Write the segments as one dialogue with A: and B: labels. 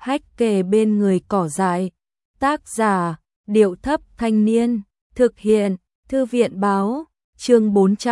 A: hách kề bên người cỏ dại. Tác giả, Điệu Thấp Thanh Niên, thực hiện, Thư viện báo, chương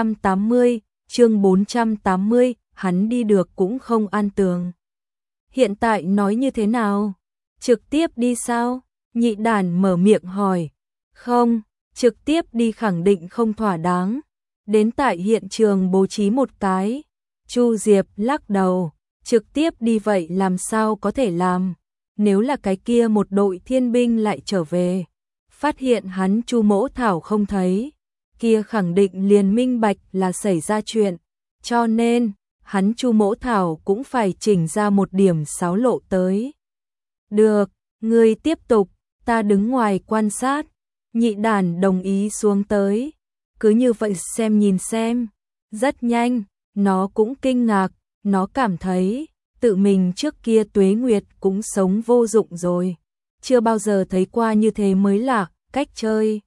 A: 480, hắn đi được cũng không an tường. Hiện tại nói như thế nào? Trực tiếp đi sao? Nhị đàn mở miệng hỏi. Không, trực tiếp đi khẳng định không thỏa đáng. Đến tại hiện trường bố trí một cái. Chu Diệp lắc đầu, trực tiếp đi vậy làm sao có thể làm? Nếu là cái kia một đội thiên binh lại trở về, phát hiện hắn Chu Mỗ Thảo không thấy, kia khẳng định liền minh bạch là xảy ra chuyện, cho nên hắn Chu Mỗ Thảo cũng phải chỉnh ra một điểm xáo lộ tới. Được, ngươi tiếp tục, ta đứng ngoài quan sát. Nhị đàn đồng ý xuống tới, cứ như vậy xem nhìn xem. Rất nhanh, nó cũng kinh ngạc, nó cảm thấy tự mình trước kia tuế nguyệt cũng sống vô dụng rồi, chưa bao giờ thấy qua như thế mới lạ, cách chơi.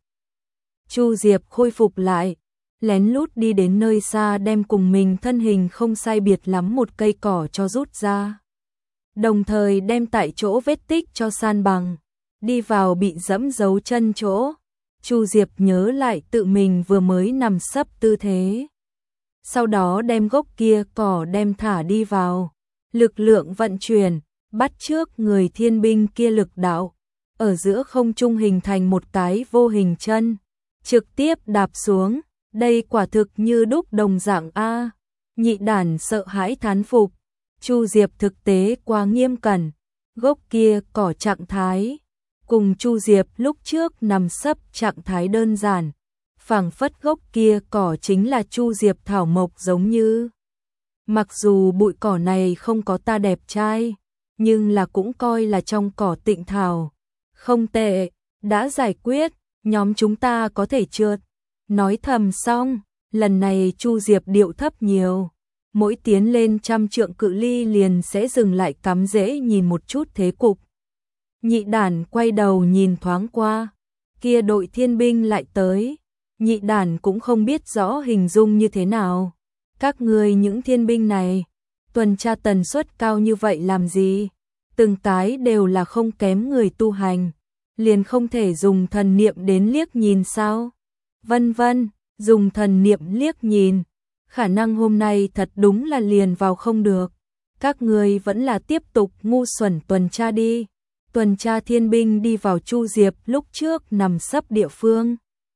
A: Chu Diệp khôi phục lại, lén lút đi đến nơi xa đem cùng mình thân hình không sai biệt lắm một cây cỏ cho rút ra. Đồng thời đem tại chỗ vết tích cho san bằng, đi vào bị dẫm dấu chân chỗ. Chu Diệp nhớ lại tự mình vừa mới nằm sấp tư thế. Sau đó đem gốc kia cỏ đem thả đi vào. Lực lượng vận chuyển, bắt trước người thiên binh kia lực đạo. Ở giữa không trung hình thành một cái vô hình chân. Trực tiếp đạp xuống, đây quả thực như đúc đồng dạng A. Nhị đàn sợ hãi thán phục. Chu Diệp thực tế quá nghiêm cẩn. Gốc kia cỏ trạng thái cùng Chu Diệp lúc trước nằm sấp trạng thái đơn giản, phảng phất gốc kia cỏ chính là Chu Diệp thảo mộc giống như. Mặc dù bụi cỏ này không có ta đẹp trai, nhưng là cũng coi là trong cỏ tịnh thảo. Không tệ, đã giải quyết, nhóm chúng ta có thể trượt. Nói thầm xong, lần này Chu Diệp điệu thấp nhiều. Mỗi tiến lên 100 trượng cự ly liền sẽ dừng lại cắm rễ nhìn một chút thế cục. Nhị đàn quay đầu nhìn thoáng qua, kia đội thiên binh lại tới. Nhị đàn cũng không biết rõ hình dung như thế nào. Các ngươi những thiên binh này, tuần tra tần suất cao như vậy làm gì? Từng cái đều là không kém người tu hành, liền không thể dùng thần niệm đến liếc nhìn sao? Vân vân, dùng thần niệm liếc nhìn, khả năng hôm nay thật đúng là liền vào không được. Các ngươi vẫn là tiếp tục ngu xuẩn tuần tra đi. Tuần tra thiên binh đi vào Chu Diệp lúc trước nằm sấp địa phương.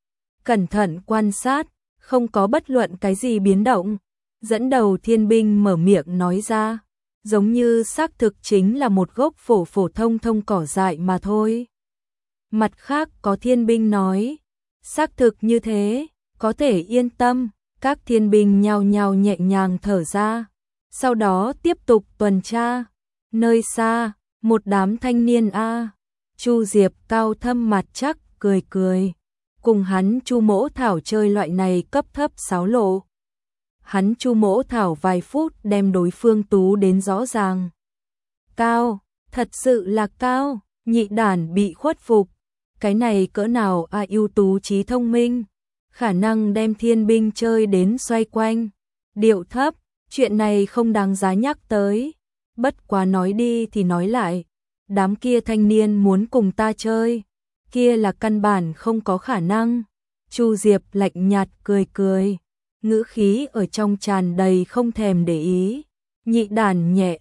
A: Cẩn thận quan sát, không có bất luận cái gì biến động. Dẫn đầu thiên binh mở miệng nói ra, giống như xác thực chính là một gốc phổ phổ thông thông cỏ dại mà thôi. Mặt khác có thiên binh nói, xác thực như thế, có thể yên tâm. Các thiên binh nhao nhao nhẹ nhàng thở ra, sau đó tiếp tục tuần tra. Nơi xa, một đám thanh niên A. Chu Diệp cao thâm mặt chắc, cười cười. Cùng hắn Chu Mỗ Thảo chơi loại này cấp thấp xáo lộ. Hắn Chu Mỗ Thảo vài phút đem đối phương tú đến rõ ràng. Cao, thật sự là cao, nhị đàn bị khuất phục. Cái này cỡ nào ưu tú trí thông minh, khả năng đem thiên binh chơi đến xoay quanh. Điệu thấp, chuyện này không đáng giá nhắc tới. Bất quá nói đi thì nói lại, đám kia thanh niên muốn cùng ta chơi, kia là căn bản không có khả năng. Chu Diệp lạnh nhạt cười cười, ngữ khí ở trong tràn đầy không thèm để ý. Nhị đàn nhẹ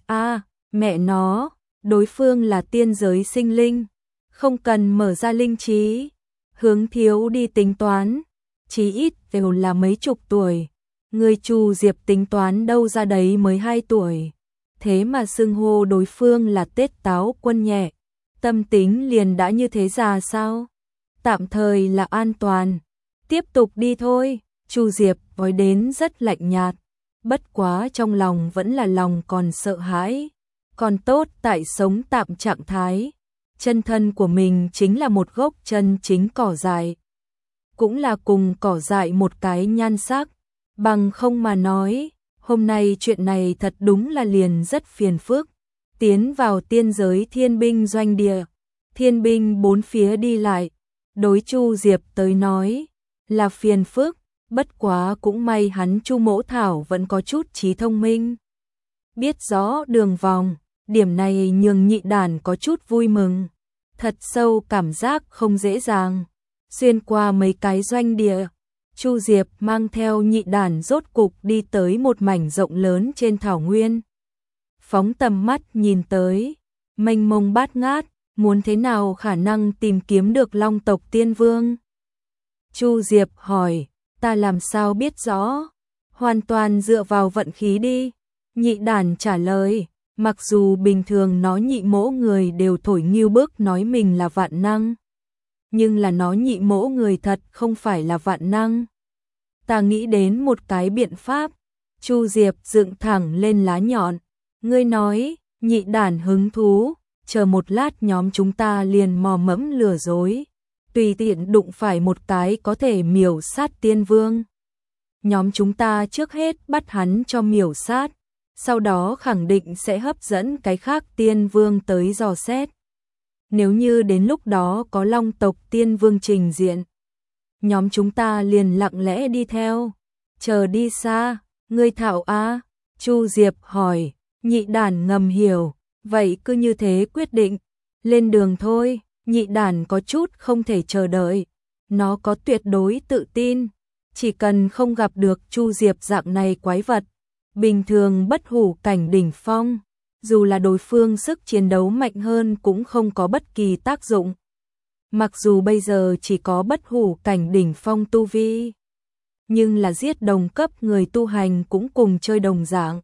A: mẹ nó, đối phương là tiên giới sinh linh, không cần mở ra linh trí, hướng thiếu đi tính toán, chí ít đều là mấy chục tuổi. Người Chu Diệp tính toán đâu ra đấy mới 2 tuổi. Thế mà xưng hô đối phương là Tết Táo Quân nhẹ, tâm tính liền đã như thế già sao? Tạm thời là an toàn, tiếp tục đi thôi. Chu Diệp nói đến rất lạnh nhạt, bất quá trong lòng vẫn là lòng còn sợ hãi. Còn tốt tại sống tạm trạng thái, chân thân của mình chính là một gốc chân chính cỏ dại, cũng là cùng cỏ dại một cái nhan sắc, bằng không mà nói, hôm nay chuyện này thật đúng là liền rất phiền phức. Tiến vào tiên giới thiên binh doanh địa, thiên binh bốn phía đi lại, đối Chu Diệp tới nói là phiền phức, bất quá cũng may hắn Chu Mỗ Thảo vẫn có chút trí thông minh, biết rõ đường vòng, Điểm này nhường Nhị Đản có chút vui mừng. Thật sâu cảm giác không dễ dàng. Xuyên qua mấy cái doanh địa, Chu Diệp mang theo Nhị Đản rốt cục đi tới một mảnh rộng lớn trên thảo nguyên. Phóng tầm mắt nhìn tới, mênh mông bát ngát, muốn thế nào khả năng tìm kiếm được Long tộc Tiên Vương? Chu Diệp hỏi, ta làm sao biết rõ? Hoàn toàn dựa vào vận khí đi. Nhị Đản trả lời, mặc dù bình thường nó nhị mỗ người đều thổi nghiêu bức nói mình là vạn năng, nhưng là nó nhị mỗ người thật không phải là vạn năng. Ta nghĩ đến một cái biện pháp. Chu Diệp dựng thẳng lên lá nhọn. Ngươi nói, Nhị Đản hứng thú, chờ một lát nhóm chúng ta liền mò mẫm lừa dối, tùy tiện đụng phải một cái có thể miểu sát Tiên Vương. Nhóm chúng ta trước hết bắt hắn cho miểu sát, sau đó khẳng định sẽ hấp dẫn cái khác Tiên Vương tới dò xét. Nếu như đến lúc đó có Long tộc Tiên Vương trình diện, nhóm chúng ta liền lặng lẽ đi theo. Chờ đi xa, ngươi thạo a? Chu Diệp hỏi. Nhị Đản ngầm hiểu, vậy cứ như thế quyết định, lên đường thôi. Nhị Đản có chút không thể chờ đợi, nó có tuyệt đối tự tin, chỉ cần không gặp được Chu Diệp dạng này quái vật, bình thường bất hủ cảnh đỉnh phong, dù là đối phương sức chiến đấu mạnh hơn cũng không có bất kỳ tác dụng. Mặc dù bây giờ chỉ có bất hủ cảnh đỉnh phong tu vi, nhưng là giết đồng cấp người tu hành cũng cùng chơi đồng dạng.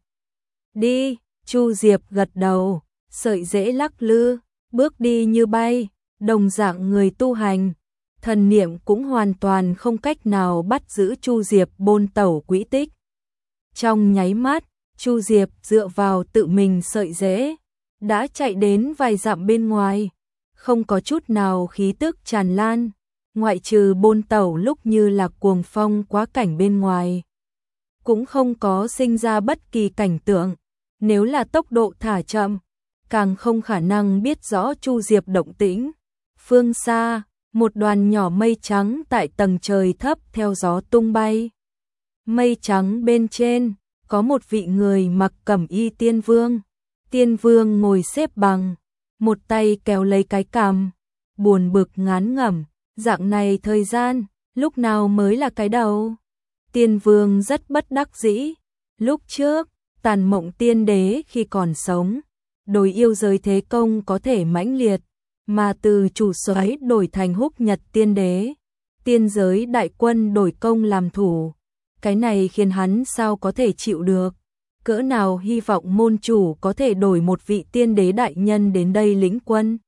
A: Đi, Chu Diệp gật đầu, sợi rễ lắc lư, bước đi như bay, đồng dạng người tu hành. Thần niệm cũng hoàn toàn không cách nào bắt giữ Chu Diệp bôn tẩu quỹ tích. Trong nháy mắt, Chu Diệp dựa vào tự mình sợi rễ, đã chạy đến vài dặm bên ngoài, không có chút nào khí tức tràn lan, ngoại trừ bôn tẩu lúc như là cuồng phong quá cảnh bên ngoài. Cũng không có sinh ra bất kỳ cảnh tượng, nếu là tốc độ thả chậm, càng không khả năng biết rõ Chu Diệp động tĩnh. Phương xa, một đoàn nhỏ mây trắng tại tầng trời thấp theo gió tung bay. Mây trắng bên trên, có một vị người mặc cẩm y Tiên Vương. Tiên Vương ngồi xếp bằng, một tay kéo lấy cái cằm, buồn bực ngán ngẩm, dạng này thời gian, lúc nào mới là cái đầu? Tiên Vương rất bất đắc dĩ, lúc trước, Tàn Mộng Tiên Đế khi còn sống, đối yêu giới thế công có thể mãnh liệt, mà từ chủ soái đổi thành Húc Nhật Tiên Đế, tiên giới đại quân đổi công làm thủ, cái này khiến hắn sao có thể chịu được. Cỡ nào hy vọng môn chủ có thể đổi một vị tiên đế đại nhân đến đây lĩnh quân.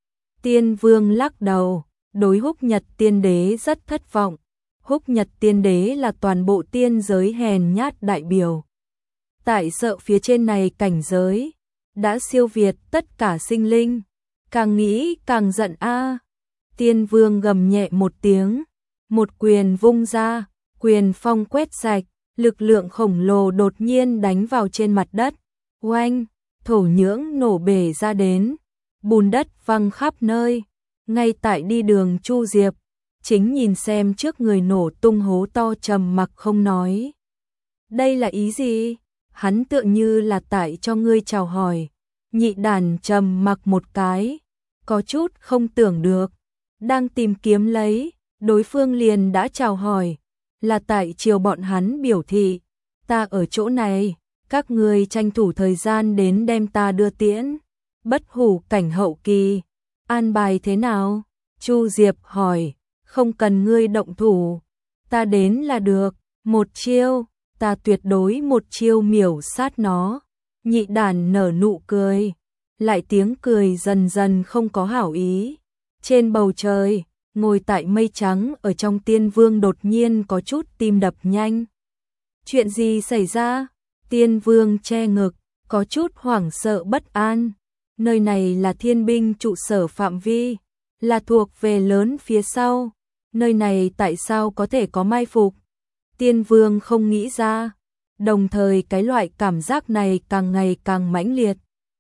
A: Tiên Vương lắc đầu, đối Húc Nhật Tiên Đế rất thất vọng. Húc Nhật Tiên Đế là toàn bộ tiên giới hèn nhát đại biểu. Tại sợ phía trên này cảnh giới, đã siêu việt tất cả sinh linh. Càng nghĩ càng giận a. Tiên Vương gầm nhẹ một tiếng, một quyền vung ra, quyền phong quét sạch, lực lượng khổng lồ đột nhiên đánh vào trên mặt đất. Oanh, thổ nhưỡng nổ bể ra đến, bùn đất văng khắp nơi. Ngay tại đi đường Chu Diệp, chính nhìn xem trước người nổ tung hố to trầm mặc không nói. Đây là ý gì? Hắn tựa như là tại cho ngươi chào hỏi. Nhị Đản trầm mặc một cái, có chút không tưởng được, đang tìm kiếm lấy, đối phương liền đã chào hỏi, là tại chiều bọn hắn biểu thị, ta ở chỗ này, các ngươi tranh thủ thời gian đến đem ta đưa tiễn. Bất hủ cảnh hậu kỳ, an bài thế nào? Chu Diệp hỏi, không cần ngươi động thủ, ta đến là được, một chiêu, ta tuyệt đối một chiêu miểu sát nó. Nhị Đản nở nụ cười, lại tiếng cười dần dần không có hảo ý. Trên bầu trời, ngồi tại mây trắng ở trong Tiên Vương đột nhiên có chút tim đập nhanh. Chuyện gì xảy ra? Tiên Vương che ngực, có chút hoảng sợ bất an. Nơi này là thiên binh trụ sở phạm vi, là thuộc về lớn phía sau. Nơi này tại sao có thể có mai phục? Tiên Vương không nghĩ ra. Đồng thời cái loại cảm giác này càng ngày càng mãnh liệt.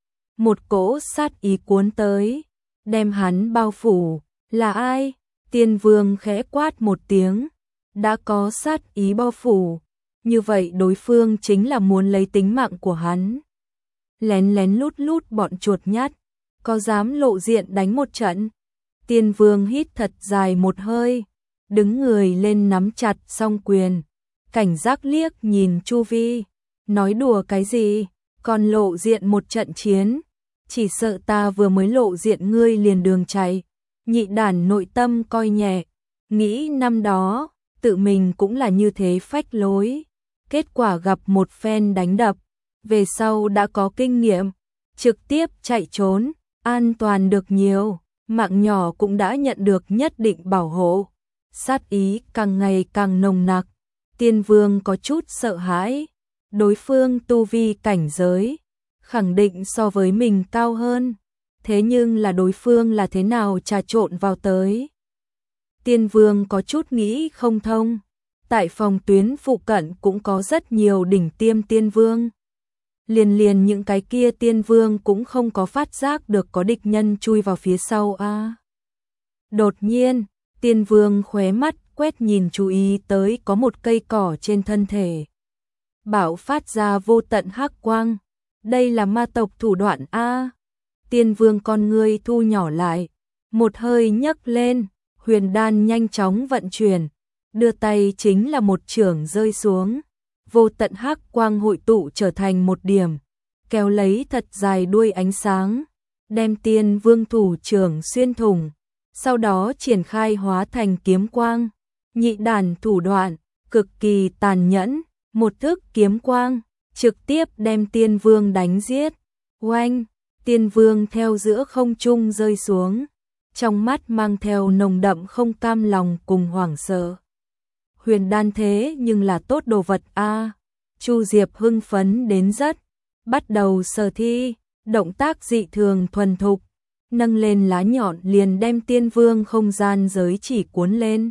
A: Một cỗ sát ý cuốn tới, đem hắn bao phủ. Là ai? Tiên Vương khẽ quát một tiếng. Đã có sát ý bao phủ, như vậy đối phương chính là muốn lấy tính mạng của hắn. lén lén lút lút bọn chuột nhắt, có dám lộ diện đánh một trận. Tiên vương hít thật dài một hơi, đứng người lên nắm chặt song quyền, cảnh giác liếc nhìn chu vi, nói đùa cái gì, còn lộ diện một trận chiến, chỉ sợ ta vừa mới lộ diện ngươi liền đường chạy. Nhị đản nội tâm coi nhẹ, nghĩ năm đó, tự mình cũng là như thế phách lối, kết quả gặp một phen đánh đập, về sau đã có kinh nghiệm, trực tiếp chạy trốn, an toàn được nhiều, mạng nhỏ cũng đã nhận được nhất định bảo hộ. Sát ý càng ngày càng nồng nặc, Tiên vương có chút sợ hãi, đối phương tu vi cảnh giới, khẳng định so với mình cao hơn, thế nhưng là đối phương là thế nào trà trộn vào tới. Tiên vương có chút nghĩ không thông, tại phòng tuyến phụ cận cũng có rất nhiều đỉnh tiêm tiên vương. Liền những cái kia tiên vương cũng không có phát giác được có địch nhân chui vào phía sau a. Đột nhiên, tiên vương khóe mắt quét nhìn chú ý tới có một cây cỏ trên thân thể. Bạo phát ra vô tận hắc quang, đây là ma tộc thủ đoạn a. Tiên vương con ngươi thu nhỏ lại, một hơi nhấc lên, huyền đan nhanh chóng vận chuyển, đưa tay chính là một chưởng rơi xuống. Vô tận hắc quang hội tụ trở thành một điểm, kéo lấy thật dài đuôi ánh sáng, đem tiên vương thủ trưởng xuyên thủng, sau đó triển khai hóa thành kiếm quang. Nhị đàn thủ đoạn, cực kỳ tàn nhẫn, một thức kiếm quang, trực tiếp đem tiên vương đánh giết. Oanh, tiên vương theo giữa không trung rơi xuống, trong mắt mang theo nồng đậm không cam lòng cùng hoảng sợ. Huyền đan thế nhưng là tốt đồ vật a. Chu Diệp hưng phấn đến rất, bắt đầu sở thi, động tác dị thường thuần thục, nâng lên lá nhọn liền đem tiên vương không gian giới chỉ cuốn lên.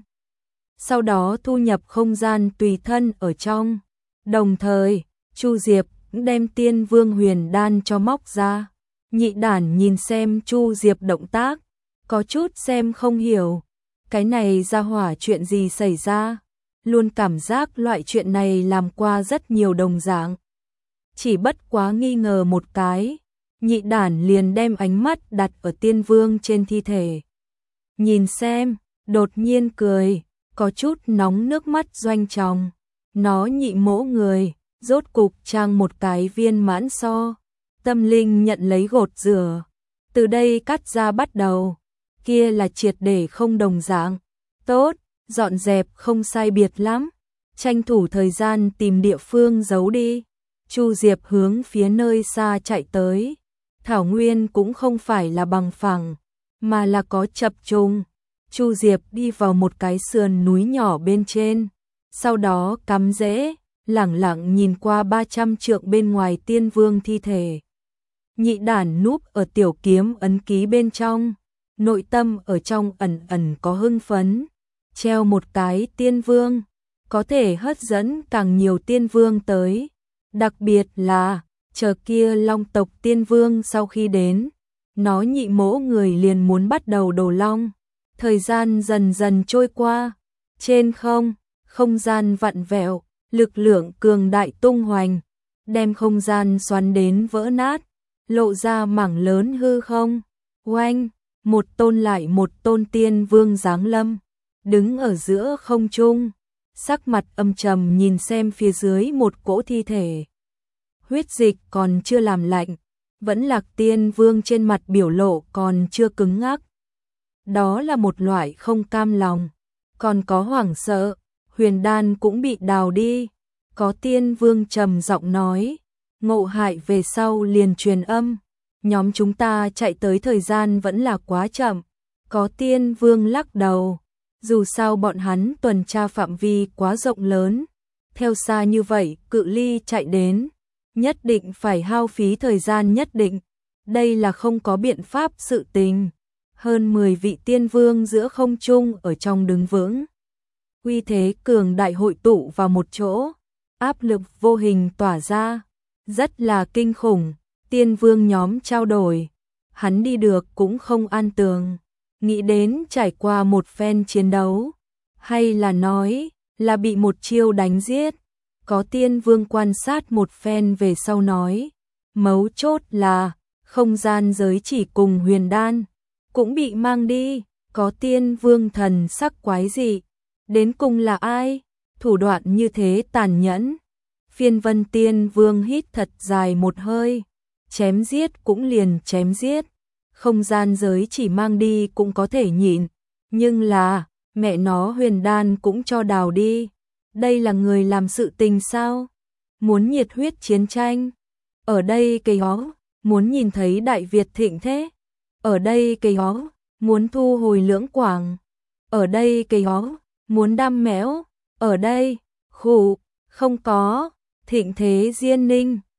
A: Sau đó thu nhập không gian tùy thân ở trong, đồng thời, Chu Diệp đem tiên vương huyền đan cho móc ra. Nhị đản nhìn xem Chu Diệp động tác, có chút xem không hiểu, cái này ra hỏa chuyện gì xảy ra. Luôn cảm giác loại chuyện này làm qua rất nhiều đồng dạng. Chỉ bất quá nghi ngờ một cái, nhị đản liền đem ánh mắt đặt ở tiên vương trên thi thể. Nhìn xem, đột nhiên cười, có chút nóng nước mắt doanh tròng. Nó nhị mỗ người, rốt cục trang một cái viên mãn so. Tâm linh nhận lấy gột rửa. Từ đây cắt ra bắt đầu, kia là triệt để không đồng dạng. Tốt. Dọn dẹp không sai biệt lắm, tranh thủ thời gian tìm địa phương giấu đi. Chu Diệp hướng phía nơi xa chạy tới. Thảo nguyên cũng không phải là bằng phẳng, mà là có chập trùng. Chu Diệp đi vào một cái sườn núi nhỏ bên trên, sau đó cắm rễ, lẳng lặng nhìn qua 300 trượng bên ngoài tiên vương thi thể. Nhị đản núp ở tiểu kiếm ấn ký bên trong, nội tâm ở trong ẩn ẩn có hưng phấn. Treo một cái tiên vương, có thể hấp dẫn càng nhiều tiên vương tới. Đặc biệt là, chờ kia long tộc tiên vương sau khi đến, nó nhị mỗ người liền muốn bắt đầu đổ long. Thời gian dần dần trôi qua, trên không gian vặn vẹo, lực lượng cường đại tung hoành, đem không gian xoắn đến vỡ nát, lộ ra mảng lớn hư không. Oanh, một tôn lại một tôn tiên vương giáng lâm. Đứng ở giữa không trung, sắc mặt âm trầm nhìn xem phía dưới một cỗ thi thể. Huyết dịch còn chưa làm lạnh, vẫn Lạc Tiên Vương trên mặt biểu lộ còn chưa cứng ngắc. Đó là một loại không cam lòng, còn có hoảng sợ, huyền đan cũng bị đào đi. Có Tiên Vương trầm giọng nói, ngộ hại về sau liền truyền âm, nhóm chúng ta chạy tới thời gian vẫn là quá chậm. Có Tiên Vương lắc đầu. Dù sao bọn hắn tuần tra phạm vi quá rộng lớn, theo xa như vậy cự ly chạy đến, nhất định phải hao phí thời gian nhất định, đây là không có biện pháp sự tình. Hơn 10 vị tiên vương giữa không trung ở trong đứng vững. Uy thế cường đại hội tụ vào một chỗ, áp lực vô hình tỏa ra, rất là kinh khủng, tiên vương nhóm trao đổi, hắn đi được cũng không an tường. Nghĩ đến trải qua một phen chiến đấu, hay là nói là bị một chiêu đánh giết. Có tiên vương quan sát một phen về sau nói, Mấu chốt là, không gian giới chỉ cùng huyền đan, cũng bị mang đi, có tiên vương thần sắc quái dị. Đến cùng là ai? Thủ đoạn như thế tàn nhẫn. Phiên Vân Tiên Vương hít thật dài một hơi, chém giết cũng liền chém giết, không gian giới chỉ mang đi cũng có thể nhịn, nhưng là, mẹ nó huyền đan cũng cho đào đi. Đây là người làm sự tình sao? Muốn nhiệt huyết chiến tranh. Ở đây cây ó, muốn nhìn thấy Đại Việt thịnh thế. Ở đây cây ó, muốn thu hồi Lưỡng Quảng. Ở đây cây ó, muốn đam mẽo. Ở đây, khụ, không có, thịnh thế Diên Ninh.